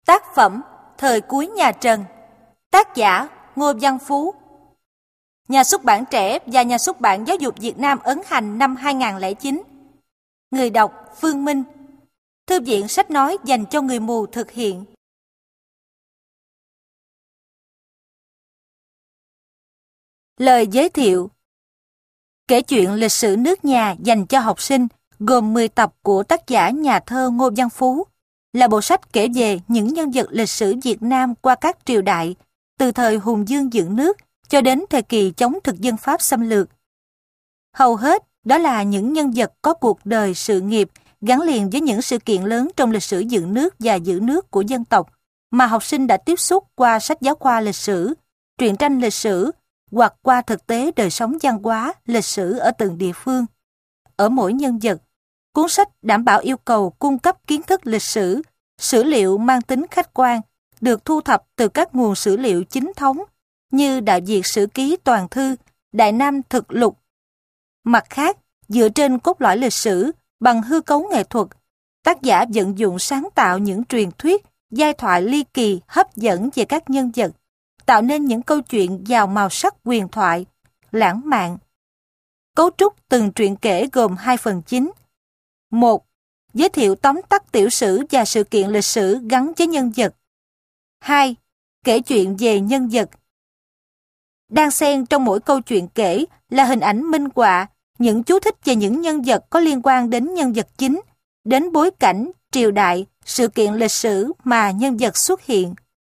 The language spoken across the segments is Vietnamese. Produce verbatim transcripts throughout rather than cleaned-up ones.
Tác phẩm Thời cuối nhà Trần. Tác giả Ngô Văn Phú. Nhà xuất bản Trẻ và Nhà xuất bản Giáo dục Việt Nam ấn hành năm hai không không chín. Người đọc Phương Minh. Thư viện sách nói dành cho người mù thực hiện. Lời giới thiệu. Kể chuyện lịch sử nước nhà dành cho học sinh gồm mười tập của tác giả nhà thơ Ngô Văn Phú, là bộ sách kể về những nhân vật lịch sử Việt Nam qua các triều đại, từ thời hùng dương dựng nước cho đến thời kỳ chống thực dân Pháp xâm lược. Hầu hết đó là những nhân vật có cuộc đời sự nghiệp gắn liền với những sự kiện lớn trong lịch sử dựng nước và giữ nước của dân tộc mà học sinh đã tiếp xúc qua sách giáo khoa lịch sử, truyện tranh lịch sử hoặc qua thực tế đời sống văn hóa, lịch sử ở từng địa phương. Ở mỗi nhân vật, cuốn sách đảm bảo yêu cầu cung cấp kiến thức lịch sử, sử liệu mang tính khách quan, được thu thập từ các nguồn sử liệu chính thống như Đại Việt Sử Ký Toàn Thư, Đại Nam Thực Lục. Mặt khác, dựa trên cốt lõi lịch sử, bằng hư cấu nghệ thuật, tác giả vận dụng sáng tạo những truyền thuyết, giai thoại ly kỳ hấp dẫn về các nhân vật, tạo nên những câu chuyện giàu màu sắc huyền thoại, lãng mạn. Cấu trúc từng truyện kể gồm hai phần chính. một. Giới thiệu tóm tắt tiểu sử và sự kiện lịch sử gắn với nhân vật. hai. Kể chuyện về nhân vật. Đan xen trong mỗi câu chuyện kể là hình ảnh minh họa, những chú thích về những nhân vật có liên quan đến nhân vật chính, đến bối cảnh, triều đại, sự kiện lịch sử mà nhân vật xuất hiện.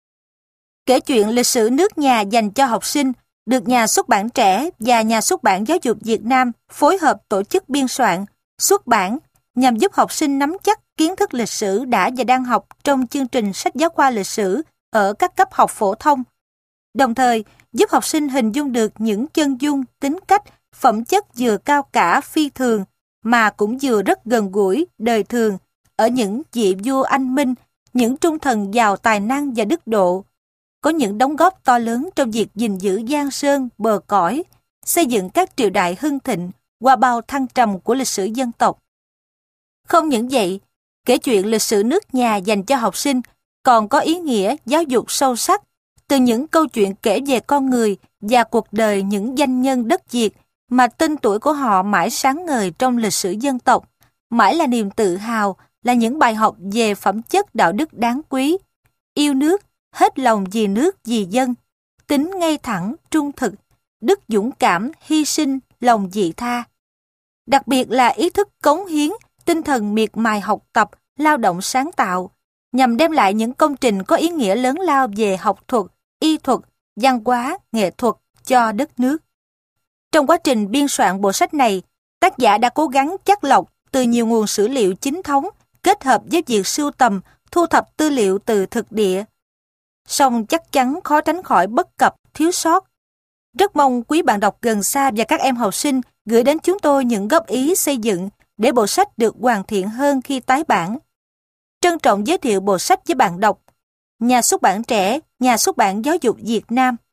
Kể chuyện lịch sử nước nhà dành cho học sinh được Nhà xuất bản Trẻ và Nhà xuất bản Giáo dục Việt Nam phối hợp tổ chức biên soạn, xuất bản nhằm giúp học sinh nắm chắc kiến thức lịch sử đã và đang học trong chương trình sách giáo khoa lịch sử ở các cấp học phổ thông, đồng thời giúp học sinh hình dung được những chân dung, tính cách, phẩm chất vừa cao cả phi thường mà cũng vừa rất gần gũi, đời thường ở những vị vua anh minh, những trung thần giàu tài năng và đức độ, có những đóng góp to lớn trong việc gìn giữ giang sơn, bờ cõi, xây dựng các triều đại hưng thịnh qua bao thăng trầm của lịch sử dân tộc. Không những vậy, kể chuyện lịch sử nước nhà dành cho học sinh còn có ý nghĩa giáo dục sâu sắc từ những câu chuyện kể về con người và cuộc đời những danh nhân đất Việt mà tên tuổi của họ mãi sáng ngời trong lịch sử dân tộc, mãi là niềm tự hào, là những bài học về phẩm chất đạo đức đáng quý, yêu nước, hết lòng vì nước vì dân, tính ngay thẳng, trung thực, đức dũng cảm, hy sinh, lòng vị tha. Đặc biệt là ý thức cống hiến, tinh thần miệt mài học tập, lao động sáng tạo, nhằm đem lại những công trình có ý nghĩa lớn lao về học thuật, y thuật, văn hóa, nghệ thuật cho đất nước. Trong quá trình biên soạn bộ sách này, tác giả đã cố gắng chắt lọc từ nhiều nguồn sử liệu chính thống, kết hợp với việc sưu tầm, thu thập tư liệu từ thực địa. Song chắc chắn khó tránh khỏi bất cập, thiếu sót. Rất mong quý bạn đọc gần xa và các em học sinh gửi đến chúng tôi những góp ý xây dựng để bộ sách được hoàn thiện hơn khi tái bản. Trân trọng giới thiệu bộ sách với bạn đọc. Nhà xuất bản Trẻ, Nhà xuất bản Giáo dục Việt Nam.